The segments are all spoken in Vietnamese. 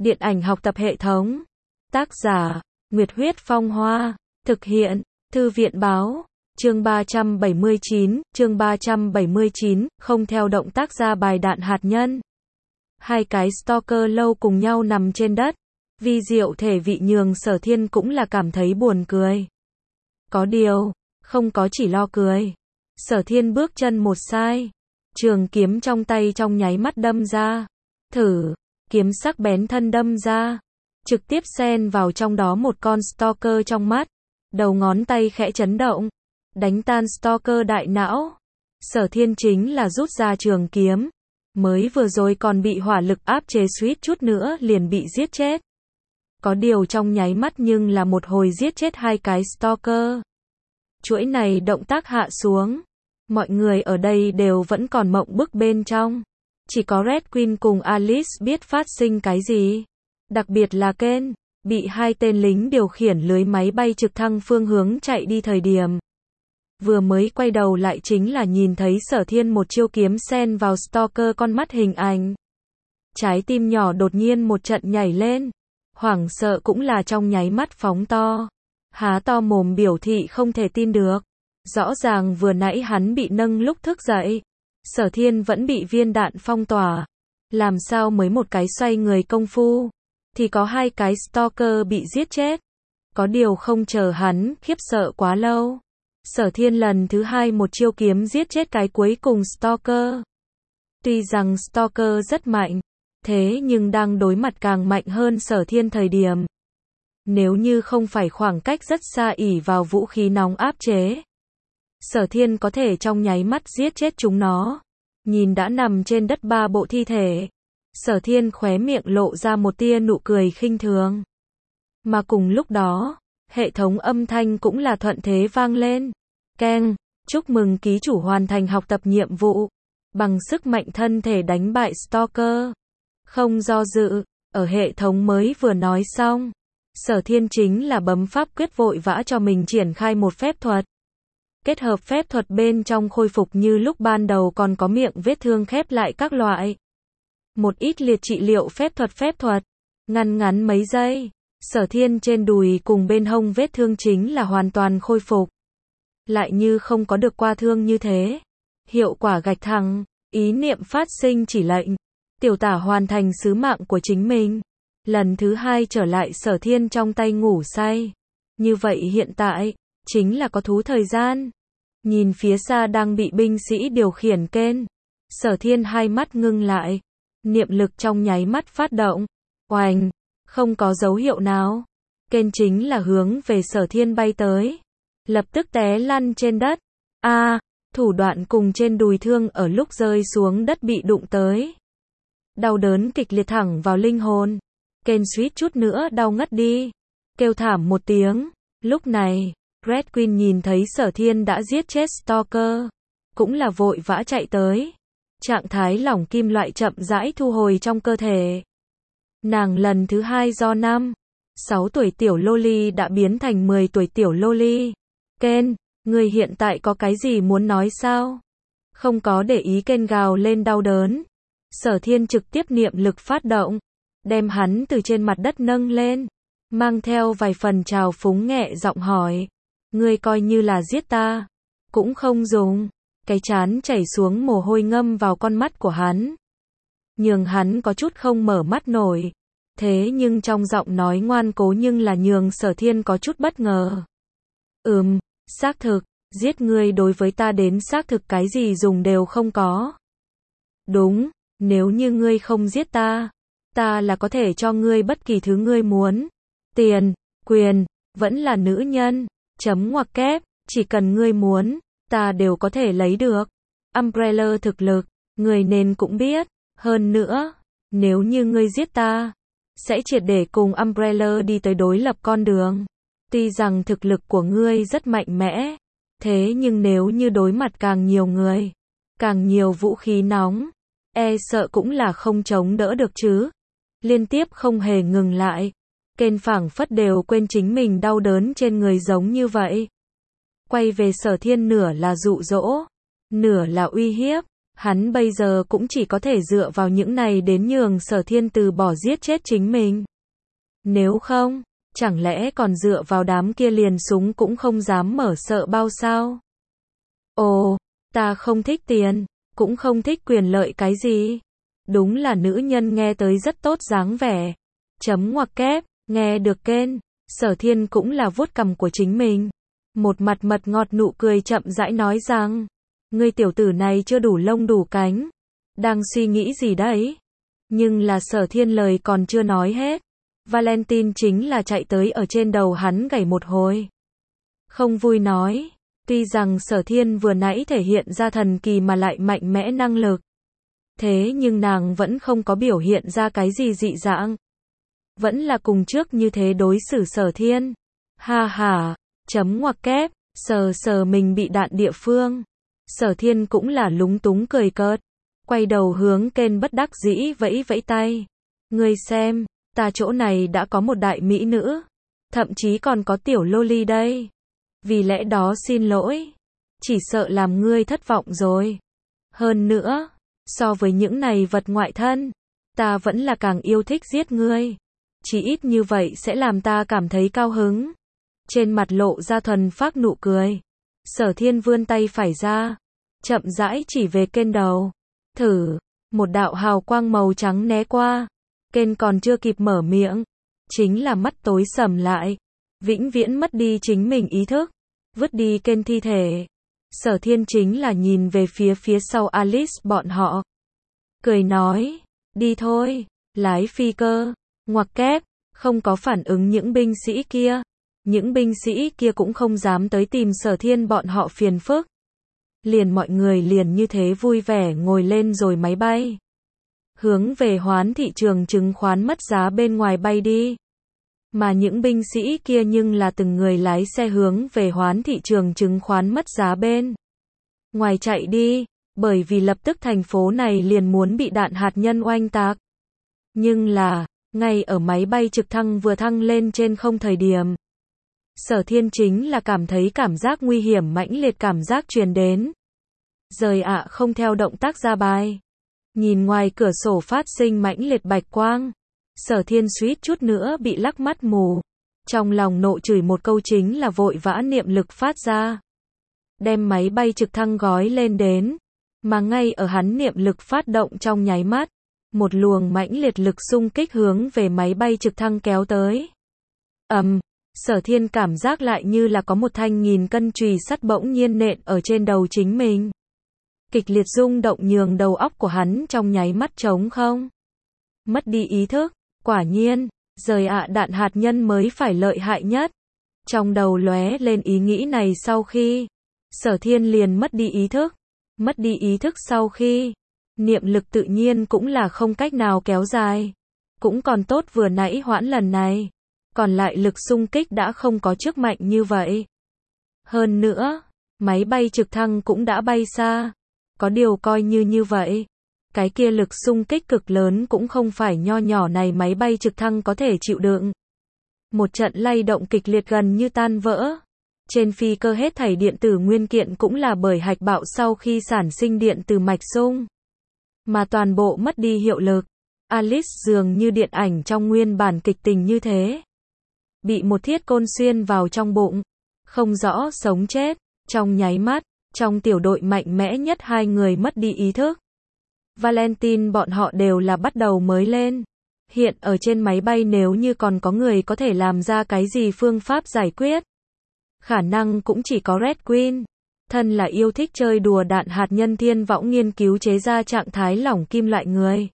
Điện ảnh học tập hệ thống. Tác giả, Nguyệt Huyết Phong Hoa. Thực hiện, Thư viện Báo. Chương 379, không theo động tác ra bài đạn hạt nhân. Hai cái stalker lâu cùng nhau nằm trên đất. Vi diệu thể vị nhường Sở Thiên cũng là cảm thấy buồn cười. Có điều, không có chỉ lo cười. Sở Thiên bước chân một sai. Trường kiếm trong tay trong nháy mắt đâm ra. Thử, kiếm sắc bén thân đâm ra. Trực tiếp xen vào trong đó một con stalker trong mắt. Đầu ngón tay khẽ chấn động. Đánh tan stalker đại não. Sở Thiên chính là rút ra trường kiếm. Mới vừa rồi còn bị hỏa lực áp chế suýt chút nữa liền bị giết chết. Có điều trong nháy mắt nhưng là một hồi giết chết hai cái stalker. Chuỗi này động tác hạ xuống. Mọi người ở đây đều vẫn còn mộng bức bên trong. Chỉ có Red Queen cùng Alice biết phát sinh cái gì. Đặc biệt là Ken, bị hai tên lính điều khiển lưới máy bay trực thăng phương hướng chạy đi thời điểm. Vừa mới quay đầu lại chính là nhìn thấy Sở Thiên một chiêu kiếm xen vào stalker con mắt hình ảnh. Trái tim nhỏ đột nhiên một trận nhảy lên. Hoảng sợ cũng là trong nháy mắt phóng to. Há to mồm biểu thị không thể tin được. Rõ ràng vừa nãy hắn bị nâng lúc thức dậy. Sở Thiên vẫn bị viên đạn phong tỏa. Làm sao mới một cái xoay người công phu thì có hai cái stalker bị giết chết. Có điều không chờ hắn khiếp sợ quá lâu. Sở Thiên lần thứ hai một chiêu kiếm giết chết cái cuối cùng stalker. Tuy rằng stalker rất mạnh, thế nhưng đang đối mặt càng mạnh hơn Sở Thiên thời điểm. Nếu như không phải khoảng cách rất xa ỷ vào vũ khí nóng áp chế, Sở Thiên có thể trong nháy mắt giết chết chúng nó. Nhìn đã nằm trên đất ba bộ thi thể, Sở Thiên khóe miệng lộ ra một tia nụ cười khinh thường. Mà cùng lúc đó, hệ thống âm thanh cũng là thuận thế vang lên. Keng, chúc mừng ký chủ hoàn thành học tập nhiệm vụ. Bằng sức mạnh thân thể đánh bại stalker. Không do dự, ở hệ thống mới vừa nói xong. Sở Thiên chính là bấm pháp quyết vội vã cho mình triển khai một phép thuật. Kết hợp phép thuật bên trong khôi phục như lúc ban đầu còn có miệng vết thương khép lại các loại. Một ít liệt trị liệu phép thuật. Ngăn ngắn mấy giây. Sở Thiên trên đùi cùng bên hông vết thương chính là hoàn toàn khôi phục. Lại như không có được qua thương như thế. Hiệu quả gạch thẳng, ý niệm phát sinh chỉ lệnh. Tiểu tả hoàn thành sứ mạng của chính mình. Lần thứ hai trở lại Sở Thiên trong tay ngủ say. Như vậy hiện tại, chính là có thú thời gian. Nhìn phía xa đang bị binh sĩ điều khiển Ken. Sở Thiên hai mắt ngưng lại. Niệm lực trong nháy mắt phát động. Oành, không có dấu hiệu nào. Ken chính là hướng về Sở Thiên bay tới. Lập tức té lăn trên đất. Thủ đoạn cùng trên đùi thương ở lúc rơi xuống đất bị đụng tới. Đau đớn kịch liệt thẳng vào linh hồn. Ken suýt chút nữa đau ngất đi. Kêu thảm một tiếng. Lúc này, Red Queen nhìn thấy Sở Thiên đã giết chết stalker. Cũng là vội vã chạy tới. Trạng thái lỏng kim loại chậm rãi thu hồi trong cơ thể. Nàng lần thứ hai do 6 tuổi tiểu loli đã biến thành 10 tuổi tiểu loli. Ken, người hiện tại có cái gì muốn nói sao? Không có để ý Ken gào lên đau đớn. Sở Thiên trực tiếp niệm lực phát động. Đem hắn từ trên mặt đất nâng lên. Mang theo vài phần trào phúng nhẹ giọng hỏi. Ngươi coi như là giết ta. Cũng không dùng. Cái trán chảy xuống mồ hôi ngâm vào con mắt của hắn. Nhường hắn có chút không mở mắt nổi. Thế nhưng trong giọng nói ngoan cố nhưng là nhường Sở Thiên có chút bất ngờ. Xác thực, giết ngươi đối với ta đến xác thực cái gì dùng đều không có. Đúng, nếu như ngươi không giết ta, ta là có thể cho ngươi bất kỳ thứ ngươi muốn. Tiền, quyền, vẫn là nữ nhân, chấm ngoặc kép, chỉ cần ngươi muốn, ta đều có thể lấy được. Umbrella thực lực, người nên cũng biết. Hơn nữa, nếu như ngươi giết ta, sẽ triệt để cùng Umbrella đi tới đối lập con đường. Tuy rằng thực lực của ngươi rất mạnh mẽ, thế nhưng nếu như đối mặt càng nhiều người, càng nhiều vũ khí nóng, e sợ cũng là không chống đỡ được chứ. Liên tiếp không hề ngừng lại. Ken phảng phất đều quên chính mình đau đớn trên người giống như vậy. Quay về Sở Thiên nửa là dụ dỗ, nửa là uy hiếp. Hắn bây giờ cũng chỉ có thể dựa vào những này đến nhường Sở Thiên từ bỏ giết chết chính mình. Nếu không, chẳng lẽ còn dựa vào đám kia liền súng cũng không dám mở sợ bao sao? Ồ, ta không thích tiền, cũng không thích quyền lợi cái gì. Đúng là nữ nhân nghe tới rất tốt dáng vẻ. Chấm ngoặc kép, nghe được kênh, Sở Thiên cũng là vuốt cằm của chính mình. Một mặt mật ngọt nụ cười chậm rãi nói rằng, ngươi tiểu tử này chưa đủ lông đủ cánh. Đang suy nghĩ gì đấy? Nhưng là Sở Thiên lời còn chưa nói hết. Valentine chính là chạy tới ở trên đầu hắn gảy một hồi. Không vui nói, tuy rằng Sở Thiên vừa nãy thể hiện ra thần kỳ mà lại mạnh mẽ năng lực. Thế nhưng nàng vẫn không có biểu hiện ra cái gì dị dạng. Vẫn là cùng trước như thế đối xử Sở Thiên. Ha ha, chấm ngoặc kép, sờ sờ mình bị đạn địa phương. Sở Thiên cũng là lúng túng cười cợt. Quay đầu hướng kênh bất đắc dĩ vẫy vẫy tay. Ngươi xem, ta chỗ này đã có một đại mỹ nữ. Thậm chí còn có tiểu loli đây. Vì lẽ đó xin lỗi. Chỉ sợ làm ngươi thất vọng rồi. Hơn nữa, so với những này vật ngoại thân, ta vẫn là càng yêu thích giết ngươi. Chỉ ít như vậy sẽ làm ta cảm thấy cao hứng. Trên mặt lộ ra thuần phác nụ cười. Sở Thiên vươn tay phải ra, chậm rãi chỉ về kênh đầu. Thử, một đạo hào quang màu trắng né qua. Kênh còn chưa kịp mở miệng, chính là mắt tối sầm lại. Vĩnh viễn mất đi chính mình ý thức. Vứt đi kênh thi thể. Sở Thiên chính là nhìn về phía sau Alice bọn họ. Cười nói, đi thôi, lái phi cơ. Ngoặc kép, không có phản ứng những binh sĩ kia. Những binh sĩ kia cũng không dám tới tìm Sở Thiên bọn họ phiền phức. Liền mọi người liền như thế vui vẻ ngồi lên rồi máy bay. Hướng về hoán thị trường chứng khoán mất giá bên ngoài bay đi. Mà những binh sĩ kia nhưng là từng người lái xe hướng về hoán thị trường chứng khoán mất giá bên ngoài chạy đi, bởi vì lập tức thành phố này liền muốn bị đạn hạt nhân oanh tạc. Nhưng là, ngay ở máy bay trực thăng vừa thăng lên trên không thời điểm, Sở Thiên chính là cảm thấy cảm giác nguy hiểm mãnh liệt cảm giác truyền đến. Rời ạ không theo động tác ra bài. Nhìn ngoài cửa sổ phát sinh mãnh liệt bạch quang. Sở Thiên suýt chút nữa bị lắc mắt mù. Trong lòng nộ chửi một câu chính là vội vã niệm lực phát ra. Đem máy bay trực thăng gói lên đến. Mà ngay ở hắn niệm lực phát động trong nháy mắt. Một luồng mãnh liệt lực xung kích hướng về máy bay trực thăng kéo tới. Sở Thiên cảm giác lại như là có một thanh 1000 cân chùy sắt bỗng nhiên nện ở trên đầu chính mình. Kịch liệt rung động nhường đầu óc của hắn trong nháy mắt trống không. Mất đi ý thức, quả nhiên, rời ạ đạn hạt nhân mới phải lợi hại nhất. Trong đầu lóe lên ý nghĩ này sau khi, Sở Thiên liền mất đi ý thức. Mất đi ý thức sau khi, niệm lực tự nhiên cũng là không cách nào kéo dài. Cũng còn tốt vừa nãy hoãn lần này. Còn lại lực xung kích đã không có trước mạnh như vậy. Hơn nữa, máy bay trực thăng cũng đã bay xa. Có điều coi như vậy. Cái kia lực xung kích cực lớn cũng không phải nho nhỏ này máy bay trực thăng có thể chịu đựng. Một trận lay động kịch liệt gần như tan vỡ. Trên phi cơ hết thảy điện tử nguyên kiện cũng là bởi hạch bạo sau khi sản sinh điện từ mạch sung. Mà toàn bộ mất đi hiệu lực. Alice dường như điện ảnh trong nguyên bản kịch tình như thế. Bị một thiết côn xuyên vào trong bụng. Không rõ sống chết. Trong nháy mắt, trong tiểu đội mạnh mẽ nhất hai người mất đi ý thức. Valentine bọn họ đều là bắt đầu mới lên. Hiện ở trên máy bay nếu như còn có người có thể làm ra cái gì phương pháp giải quyết. Khả năng cũng chỉ có Red Queen. Thân là yêu thích chơi đùa đạn hạt nhân thiên võng nghiên cứu chế ra trạng thái lỏng kim loại người.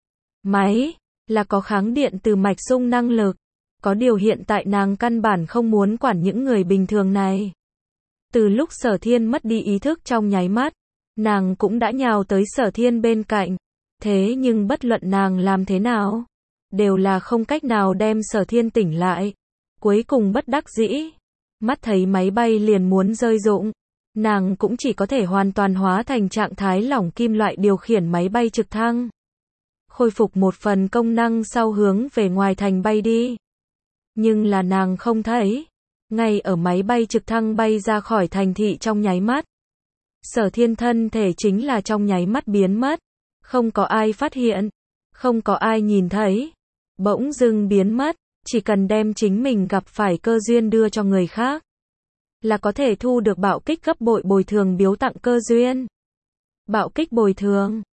Máy, là có kháng điện từ mạch sung năng lực. Có điều hiện tại nàng căn bản không muốn quản những người bình thường này. Từ lúc Sở Thiên mất đi ý thức trong nháy mắt, nàng cũng đã nhào tới Sở Thiên bên cạnh. Thế nhưng bất luận nàng làm thế nào, đều là không cách nào đem Sở Thiên tỉnh lại. Cuối cùng bất đắc dĩ, mắt thấy máy bay liền muốn rơi rụng, nàng cũng chỉ có thể hoàn toàn hóa thành trạng thái lỏng kim loại điều khiển máy bay trực thăng. Khôi phục một phần công năng sau hướng về ngoài thành bay đi. Nhưng là nàng không thấy. Ngay ở máy bay trực thăng bay ra khỏi thành thị trong nháy mắt. Sở Thiên thân thể chính là trong nháy mắt biến mất. Không có ai phát hiện. Không có ai nhìn thấy. Bỗng dưng biến mất. Chỉ cần đem chính mình gặp phải cơ duyên đưa cho người khác, là có thể thu được bạo kích gấp bội bồi thường biếu tặng cơ duyên. Bạo kích bồi thường.